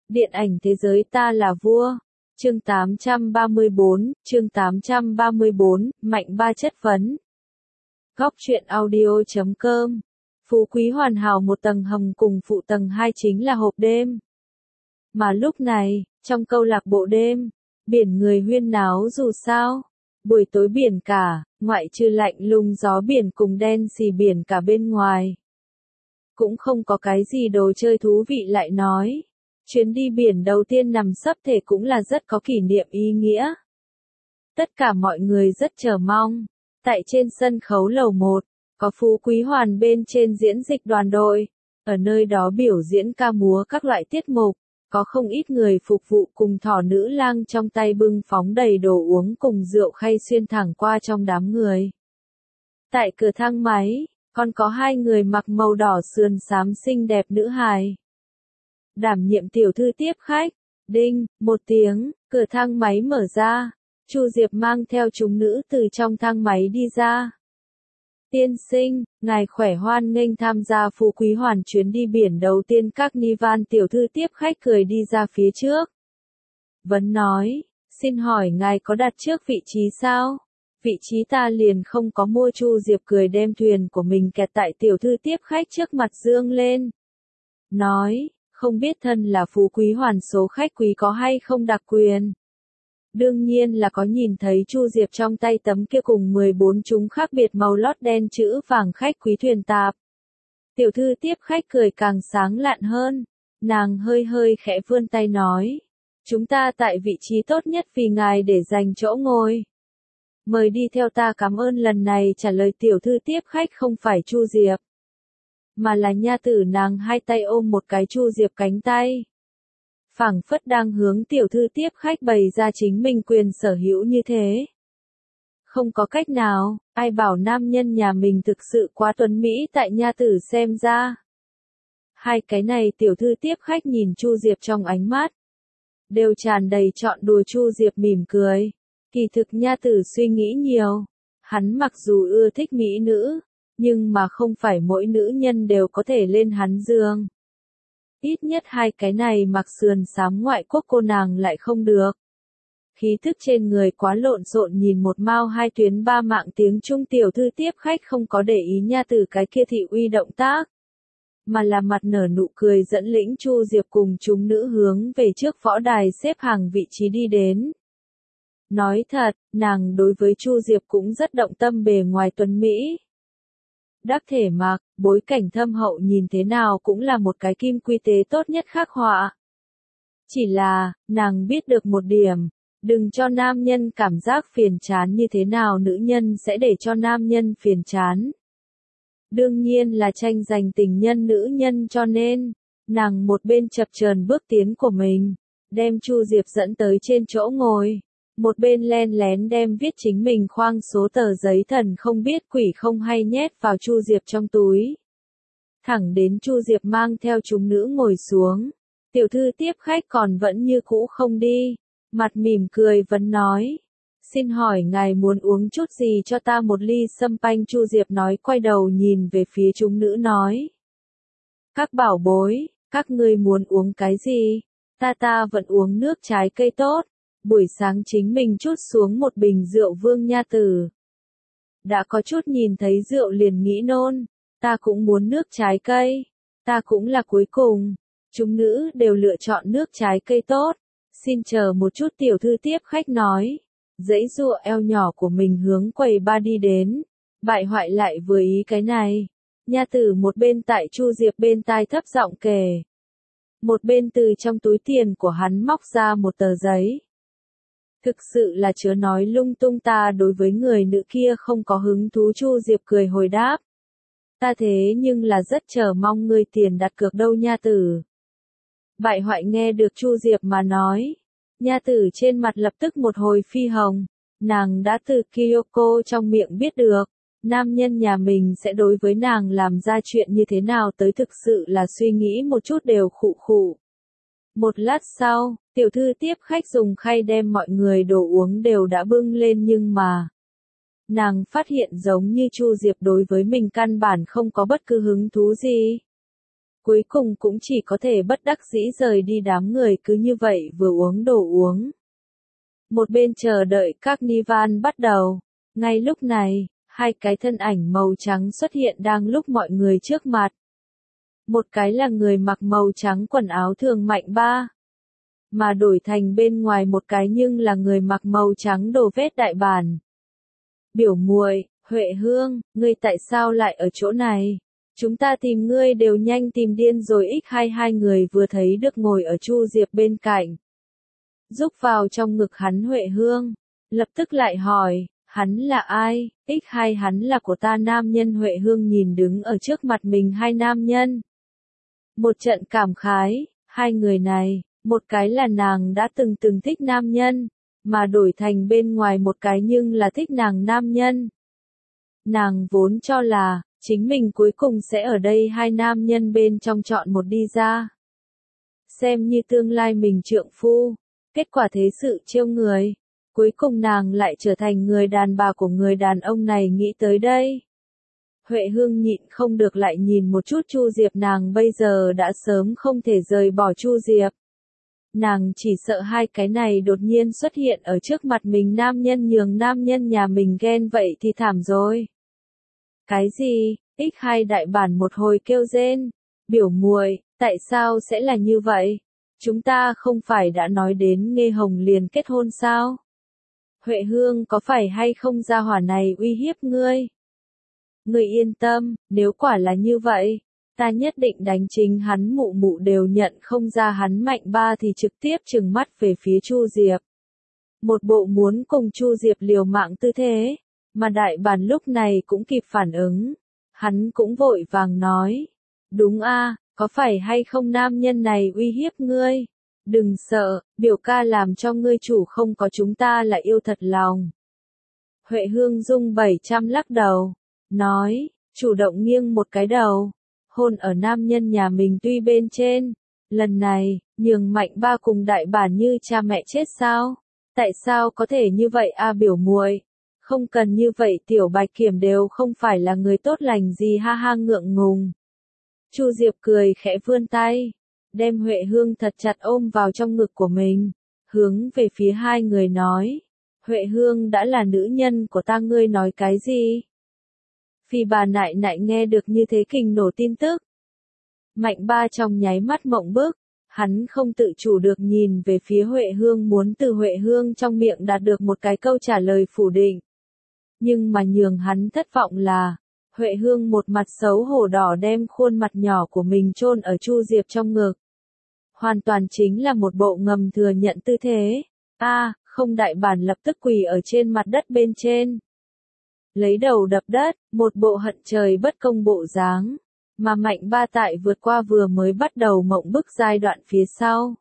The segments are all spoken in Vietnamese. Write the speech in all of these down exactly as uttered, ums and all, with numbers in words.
Điện ảnh thế giới ta là vua. Chương tám trăm ba mươi bốn, chương tám trăm ba mươi bốn, mạnh ba chất vấn. Góc truyện audio chấm com. Phú Quý hoàn hảo một tầng hầm cùng phụ tầng hai chính là hộp đêm. Mà lúc này, trong câu lạc bộ đêm, biển người huyên náo dù sao. Buổi tối biển cả, ngoại trừ lạnh lùng gió biển cùng đen xì biển cả bên ngoài. Cũng không có cái gì đồ chơi thú vị lại nói. Chuyến đi biển đầu tiên nằm sấp thể cũng là rất có kỷ niệm ý nghĩa. Tất cả mọi người rất chờ mong. Tại trên sân khấu lầu một, có Phú Quý Hoàn bên trên diễn dịch đoàn đội. Ở nơi đó biểu diễn ca múa các loại tiết mục. Có không ít người phục vụ cùng thỏ nữ lang trong tay bưng phóng đầy đồ uống cùng rượu khay xuyên thẳng qua trong đám người. Tại cửa thang máy, còn có hai người mặc màu đỏ sườn xám xinh đẹp nữ hài. Đảm nhiệm tiểu thư tiếp khách. Đinh, một tiếng, cửa thang máy mở ra. Chu Diệp mang theo chúng nữ từ trong thang máy đi ra. Tiên sinh, ngài khỏe, hoan nghênh tham gia Phú Quý Hoàn chuyến đi biển đầu tiên. Carnival tiểu thư tiếp khách cười đi ra phía trước. Vấn nói, xin hỏi ngài có đặt trước vị trí sao? Vị trí ta liền không có mua. Chu Diệp cười đem thuyền của mình kẹt tại tiểu thư tiếp khách trước mặt dương lên. Nói, không biết thân là Phú Quý Hoàn số khách quý có hay không đặc quyền? Đương nhiên là có. Nhìn thấy Chu Diệp trong tay tấm kia cùng mười bốn chúng khác biệt màu lót đen chữ vàng khách quý thuyền tạp. Tiểu thư tiếp khách cười càng sáng lạn hơn. Nàng hơi hơi khẽ vươn tay nói. Chúng ta tại vị trí tốt nhất vì ngài để dành chỗ ngồi. Mời đi theo ta. Cảm ơn. Lần này trả lời tiểu thư tiếp khách không phải Chu Diệp, mà là nha tử. Nàng hai tay ôm một cái Chu Diệp cánh tay. Phảng phất đang hướng tiểu thư tiếp khách bày ra chính mình quyền sở hữu như thế. Không có cách nào, ai bảo nam nhân nhà mình thực sự quá tuấn mỹ tại nha tử xem ra. Hai cái này tiểu thư tiếp khách nhìn Chu Diệp trong ánh mắt. Đều tràn đầy trọn đùa. Chu Diệp mỉm cười. Kỳ thực nha tử suy nghĩ nhiều. Hắn mặc dù ưa thích mỹ nữ, nhưng mà không phải mỗi nữ nhân đều có thể lên hắn giường. Ít nhất hai cái này mặc sườn xám ngoại quốc cô nàng lại không được. Khí thức trên người quá lộn xộn, nhìn một mao hai tuyến ba mạng. Tiếng Trung tiểu thư tiếp khách không có để ý nha tử cái kia thị uy động tác, mà là mặt nở nụ cười dẫn lĩnh Chu Diệp cùng chúng nữ hướng về trước võ đài xếp hàng vị trí đi đến. Nói thật, nàng đối với Chu Diệp cũng rất động tâm. Bề ngoài tuấn mỹ, đắc thể mặc, bối cảnh thâm hậu, nhìn thế nào cũng là một cái kim quy tế tốt nhất khắc họa. Chỉ là, nàng biết được một điểm, đừng cho nam nhân cảm giác phiền chán. Như thế nào nữ nhân sẽ để cho nam nhân phiền chán? Đương nhiên là tranh giành tình nhân nữ nhân, cho nên, nàng một bên chập chờn bước tiến của mình, đem Chu Diệp dẫn tới trên chỗ ngồi. Một bên len lén đem viết chính mình khoang số tờ giấy thần không biết quỷ không hay nhét vào Chu Diệp trong túi. Thẳng đến Chu Diệp mang theo chúng nữ ngồi xuống. Tiểu thư tiếp khách còn vẫn như cũ không đi. Mặt mỉm cười vẫn nói. Xin hỏi ngài muốn uống chút gì? Cho ta một ly sâm panh. Chu Diệp nói, quay đầu nhìn về phía chúng nữ nói. Các bảo bối, các ngươi muốn uống cái gì? Ta ta vẫn uống nước trái cây tốt. Buổi sáng chính mình chút xuống một bình rượu Vương nha tử. Đã có chút nhìn thấy rượu liền nghĩ nôn. Ta cũng muốn nước trái cây. Ta cũng là cuối cùng. Chúng nữ đều lựa chọn nước trái cây tốt. Xin chờ một chút. Tiểu thư tiếp khách nói. Dãy dụa eo nhỏ của mình hướng quầy ba đi đến. Bại hoại lại vừa ý cái này. Nha tử một bên tại Chu Diệp bên tai thấp giọng kể. Một bên từ trong túi tiền của hắn móc ra một tờ giấy. Thực sự là chớ nói lung tung, ta đối với người nữ kia không có hứng thú. Chu Diệp cười hồi đáp. Ta thế nhưng là rất chờ mong ngươi tiền đặt cược đâu nha tử. Bại hoại nghe được Chu Diệp mà nói. Nha tử trên mặt lập tức một hồi phi hồng. Nàng đã từ Kyoko trong miệng biết được. Nam nhân nhà mình sẽ đối với nàng làm ra chuyện như thế nào tới, thực sự là suy nghĩ một chút đều khụ khụ. Một lát sau, tiểu thư tiếp khách dùng khay đem mọi người đồ uống đều đã bưng lên, nhưng mà nàng phát hiện giống như Chu Diệp đối với mình căn bản không có bất cứ hứng thú gì. Cuối cùng cũng chỉ có thể bất đắc dĩ rời đi, đám người cứ như vậy vừa uống đồ uống. Một bên chờ đợi các ni van bắt đầu. Ngay lúc này, hai cái thân ảnh màu trắng xuất hiện đang lúc mọi người trước mặt. Một cái là người mặc màu trắng quần áo thường Mạnh Ba. Mà đổi thành bên ngoài một cái nhưng là người mặc màu trắng đồ vét đại bản. Biểu muội, Huệ Hương, ngươi tại sao lại ở chỗ này? Chúng ta tìm ngươi đều nhanh tìm điên rồi. X hai hai người vừa thấy được ngồi ở Chu Diệp bên cạnh. Rúc vào trong ngực hắn Huệ Hương. Lập tức lại hỏi, hắn là ai? X hai hắn là của ta nam nhân. Huệ Hương nhìn đứng ở trước mặt mình hai nam nhân. Một trận cảm khái, hai người này, một cái là nàng đã từng từng thích nam nhân, mà đổi thành bên ngoài một cái nhưng là thích nàng nam nhân. Nàng vốn cho là, chính mình cuối cùng sẽ ở đây hai nam nhân bên trong chọn một đi ra. Xem như tương lai mình trượng phu, kết quả thế sự trêu người. Cuối cùng nàng lại trở thành người đàn bà của người đàn ông này. Nghĩ tới đây, Huệ Hương nhịn không được lại nhìn một chút Chu Diệp. Nàng bây giờ đã sớm không thể rời bỏ Chu Diệp. Nàng chỉ sợ hai cái này đột nhiên xuất hiện ở trước mặt mình, nam nhân nhường nam nhân nhà mình ghen vậy thì thảm rồi. Cái gì? X hai đại bản một hồi kêu rên. Biểu muội, tại sao sẽ là như vậy? Chúng ta không phải đã nói đến Nghê Hồng liền kết hôn sao? Huệ Hương, có phải hay không gia hỏa này uy hiếp ngươi? Ngươi yên tâm, nếu quả là như vậy, ta nhất định đánh chính hắn. Mụ mụ đều nhận không ra hắn Mạnh Ba thì trực tiếp trừng mắt về phía Chu Diệp. Một bộ muốn cùng Chu Diệp liều mạng tư thế, mà đại bản lúc này cũng kịp phản ứng. Hắn cũng vội vàng nói, đúng a, có phải hay không nam nhân này uy hiếp ngươi? Đừng sợ, biểu ca làm cho ngươi chủ không có chúng ta là yêu thật lòng. Huệ Hương dung bảy trăm lắc đầu, nói, chủ động nghiêng một cái đầu, hôn ở nam nhân nhà mình tuy bên trên. Lần này, nhường Mạnh Ba cùng đại bản như cha mẹ chết sao? Tại sao có thể như vậy a biểu muội? Không cần như vậy, Tiểu Bạch Kiểm đều không phải là người tốt lành gì, ha ha ngượng ngùng. Chu Diệp cười khẽ vươn tay, đem Huệ Hương thật chặt ôm vào trong ngực của mình, hướng về phía hai người nói, Huệ Hương đã là nữ nhân của ta, ngươi nói cái gì? Phi bà nại nại nghe được như thế kinh nổ tin tức. Mạnh Ba trong nháy mắt mộng bức, hắn không tự chủ được nhìn về phía Huệ Hương, muốn từ Huệ Hương trong miệng đạt được một cái câu trả lời phủ định. Nhưng mà nhường hắn thất vọng là, Huệ Hương một mặt xấu hổ đỏ đem khuôn mặt nhỏ của mình chôn ở Chu Diệp trong ngực. Hoàn toàn chính là một bộ ngầm thừa nhận tư thế. A, không, đại bản lập tức quỳ ở trên mặt đất bên trên. Lấy đầu đập đất, một bộ hận trời bất công bộ dáng. Mà Mạnh Ba tại vượt qua vừa mới bắt đầu mộng bức giai đoạn phía sau.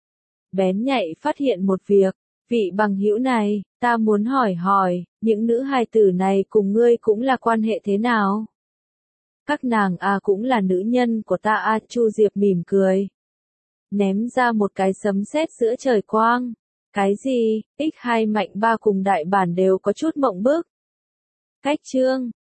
Bén nhạy phát hiện một việc, vị bằng hữu này, ta muốn hỏi hỏi, những nữ hài tử này cùng ngươi cũng là quan hệ thế nào? Các nàng a à cũng là nữ nhân của ta a à, Chu Diệp mỉm cười. Ném ra một cái sấm sét giữa trời quang. Cái gì? X hai Mạnh Ba cùng đại bản đều có chút mộng bức. Cách chương